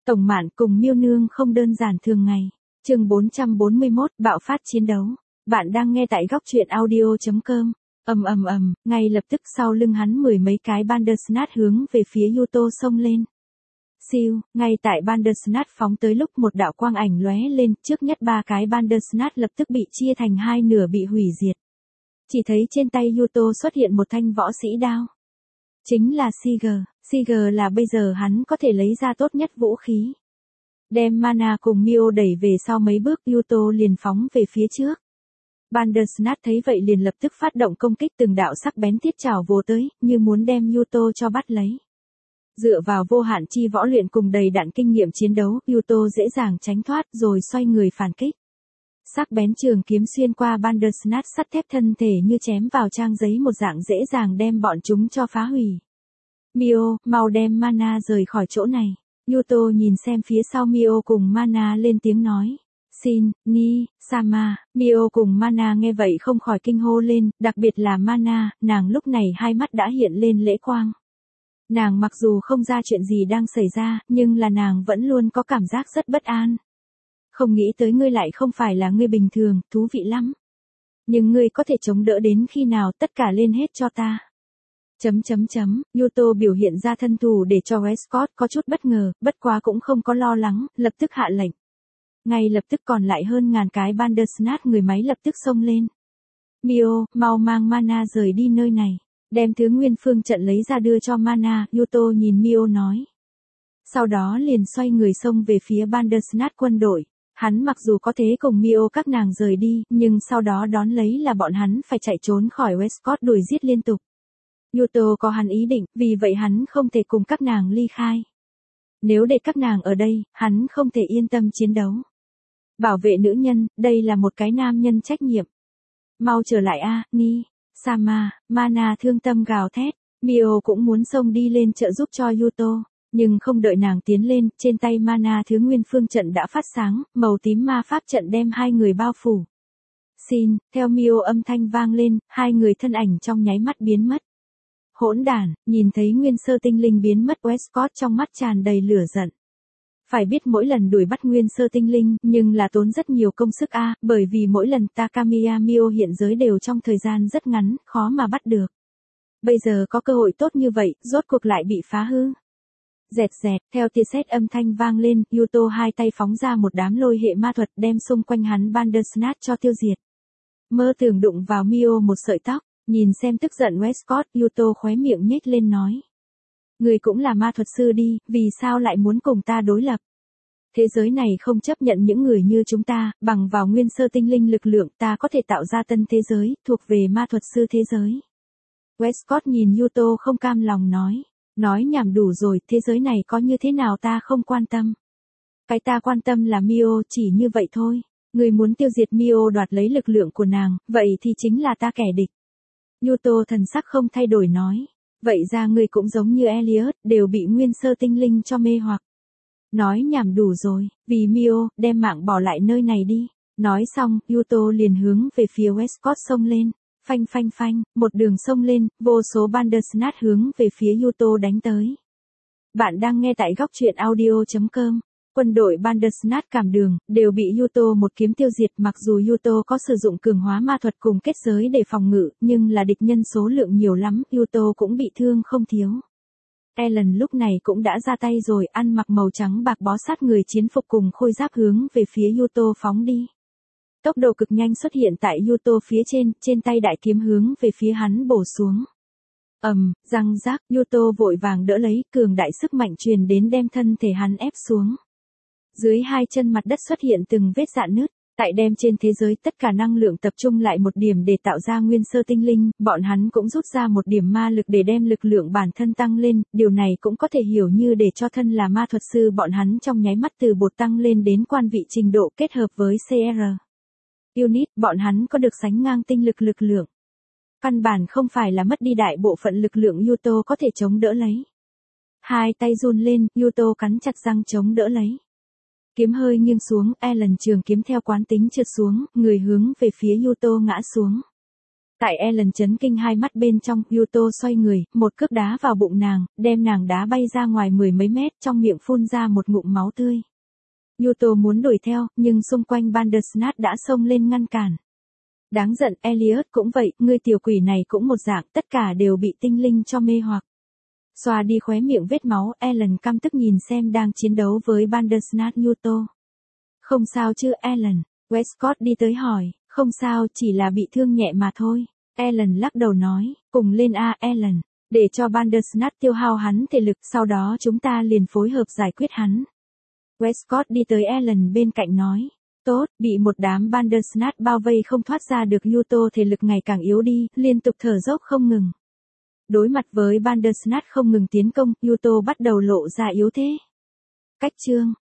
Tổng Mạn cùng Miêu Nương không đơn giản thường ngày. Chương 441, bạo phát chiến đấu. Bạn đang nghe tại góc truyện audio.com. Ngay lập tức sau lưng hắn mười mấy cái Bandersnatch hướng về phía Yuto xông lên. Siêu, ngay tại Bandersnatch phóng tới lúc một đạo quang ảnh lóe lên, trước nhất ba cái Bandersnatch lập tức bị chia thành hai nửa bị hủy diệt. Chỉ thấy trên tay Yuto xuất hiện một thanh võ sĩ đao. Chính là Siger là bây giờ hắn có thể lấy ra tốt nhất vũ khí. Đem Mana cùng Mio đẩy về sau mấy bước, Yuto liền phóng về phía trước. Bandersnatch thấy vậy liền lập tức phát động công kích, từng đạo sắc bén thiết trảo vồ tới, như muốn đem Yuto cho bắt lấy. Dựa vào vô hạn chi võ luyện cùng đầy đặn kinh nghiệm chiến đấu, Yuto dễ dàng tránh thoát rồi xoay người phản kích. Sắc bén trường kiếm xuyên qua Bandersnatch sắt thép thân thể như chém vào trang giấy một dạng, dễ dàng đem bọn chúng cho phá hủy. Mio, mau đem Mana rời khỏi chỗ này. Yuto nhìn xem phía sau Mio cùng Mana lên tiếng nói. Shin, Ni, Sama, Mio cùng Mana nghe vậy không khỏi kinh hô lên, đặc biệt là Mana, nàng lúc này hai mắt đã hiện lên lễ quang. Nàng mặc dù không ra chuyện gì đang xảy ra, nhưng là nàng vẫn luôn có cảm giác rất bất an. Không nghĩ tới ngươi lại không phải là ngươi bình thường, thú vị lắm. Nhưng ngươi có thể chống đỡ đến khi nào, tất cả lên hết cho ta. Yuto biểu hiện ra thân thủ để cho Westcott có chút bất ngờ, bất quá cũng không có lo lắng, lập tức hạ lệnh. Ngay lập tức còn lại hơn ngàn cái Bandersnatch người máy lập tức xông lên. Mio, mau mang Mana rời đi nơi này. Đem thứ nguyên phương trận lấy ra đưa cho Mana, Yuto nhìn Mio nói. Sau đó liền xoay người xông về phía Bandersnatch quân đội. Hắn mặc dù có thể cùng Mio các nàng rời đi, nhưng sau đó đón lấy là bọn hắn phải chạy trốn khỏi Westcott đuổi giết liên tục. Yuto có hắn ý định, vì vậy hắn không thể cùng các nàng ly khai. Nếu để các nàng ở đây, hắn không thể yên tâm chiến đấu. Bảo vệ nữ nhân, đây là một cái nam nhân trách nhiệm. Mau trở lại a, Ni, Sama, Mana thương tâm gào thét. Mio cũng muốn xông đi lên trợ giúp cho Yuto, nhưng không đợi nàng tiến lên, trên tay Mana thứ nguyên phương trận đã phát sáng, màu tím ma pháp trận đem hai người bao phủ. Xin, theo Mio âm thanh vang lên, hai người thân ảnh trong nháy mắt biến mất. Hỗn đản, nhìn thấy nguyên sơ tinh linh biến mất, Westcott trong mắt tràn đầy lửa giận. Phải biết mỗi lần đuổi bắt nguyên sơ tinh linh, nhưng là tốn rất nhiều công sức bởi vì mỗi lần Takamiya Mio hiện giới đều trong thời gian rất ngắn, khó mà bắt được. Bây giờ có cơ hội tốt như vậy, rốt cuộc lại bị phá hư. Dẹt, theo tia sét âm thanh vang lên, Yuto hai tay phóng ra một đám lôi hệ ma thuật đem xung quanh hắn Bandersnatch cho tiêu diệt. Mơ tưởng đụng vào Mio một sợi tóc. Nhìn xem tức giận Westcott, Yuto khóe miệng nhếch lên nói. Người cũng là ma thuật sư đi, vì sao lại muốn cùng ta đối lập? Thế giới này không chấp nhận những người như chúng ta, bằng vào nguyên sơ tinh linh lực lượng ta có thể tạo ra tân thế giới, thuộc về ma thuật sư thế giới. Westcott nhìn Yuto không cam lòng nói. Nói nhảm đủ rồi, thế giới này có như thế nào ta không quan tâm. Cái ta quan tâm là Mio, chỉ như vậy thôi. Người muốn tiêu diệt Mio đoạt lấy lực lượng của nàng, vậy thì chính là ta kẻ địch. Yuto thần sắc không thay đổi nói. Vậy ra ngươi cũng giống như Elliot, đều bị nguyên sơ tinh linh cho mê hoặc. Nói nhảm đủ rồi, vì Mio, đem mạng bỏ lại nơi này đi. Nói xong, Yuto liền hướng về phía Westcott xông lên. Phanh, một đường xông lên, vô số Bandersnatch hướng về phía Yuto đánh tới. Bạn đang nghe tại góc truyện audio.com. Quân đội Bandersnatch cảm đường, đều bị Yuto một kiếm tiêu diệt, mặc dù Yuto có sử dụng cường hóa ma thuật cùng kết giới để phòng ngự, nhưng là địch nhân số lượng nhiều lắm, Yuto cũng bị thương không thiếu. Ellen lúc này cũng đã ra tay rồi, ăn mặc màu trắng bạc bó sát người chiến phục cùng khôi giáp hướng về phía Yuto phóng đi. Tốc độ cực nhanh xuất hiện tại Yuto phía trên tay đại kiếm hướng về phía hắn bổ xuống. Răng rác, Yuto vội vàng đỡ lấy, cường đại sức mạnh truyền đến đem thân thể hắn ép xuống. Dưới hai chân mặt đất xuất hiện từng vết rạn nứt, tại đem trên thế giới tất cả năng lượng tập trung lại một điểm để tạo ra nguyên sơ tinh linh, bọn hắn cũng rút ra một điểm ma lực để đem lực lượng bản thân tăng lên, điều này cũng có thể hiểu như để cho thân là ma thuật sư bọn hắn trong nháy mắt từ bột tăng lên đến quan vị trình độ kết hợp với CR. Unit, bọn hắn có được sánh ngang tinh lực lực lượng. Căn bản không phải là mất đi đại bộ phận lực lượng Yuto có thể chống đỡ lấy. Hai tay run lên, Yuto cắn chặt răng chống đỡ lấy. Kiếm hơi nghiêng xuống, Ellen trường kiếm theo quán tính trượt xuống, người hướng về phía Yuto ngã xuống. Tại Ellen chấn kinh hai mắt bên trong, Yuto xoay người, một cước đá vào bụng nàng, đem nàng đá bay ra ngoài mười mấy mét, trong miệng phun ra một ngụm máu tươi. Yuto muốn đuổi theo, nhưng xung quanh Bandersnatch đã xông lên ngăn cản. Đáng giận, Elliot cũng vậy, ngươi tiểu quỷ này cũng một dạng, tất cả đều bị tinh linh cho mê hoặc. Xoa đi khóe miệng vết máu, Ellen căm tức nhìn xem đang chiến đấu với Bandersnatch Yuto. Không sao chứ Ellen, Westcott đi tới hỏi, không sao, chỉ là bị thương nhẹ mà thôi. Ellen lắc đầu nói, cùng lên a Ellen, để cho Bandersnatch tiêu hao hắn thể lực, sau đó chúng ta liền phối hợp giải quyết hắn. Westcott đi tới Ellen bên cạnh nói, tốt, bị một đám Bandersnatch bao vây không thoát ra được, Yuto thể lực ngày càng yếu đi, liên tục thở dốc không ngừng. Đối mặt với Bandersnatch không ngừng tiến công, Yuto bắt đầu lộ ra yếu thế. Cách chương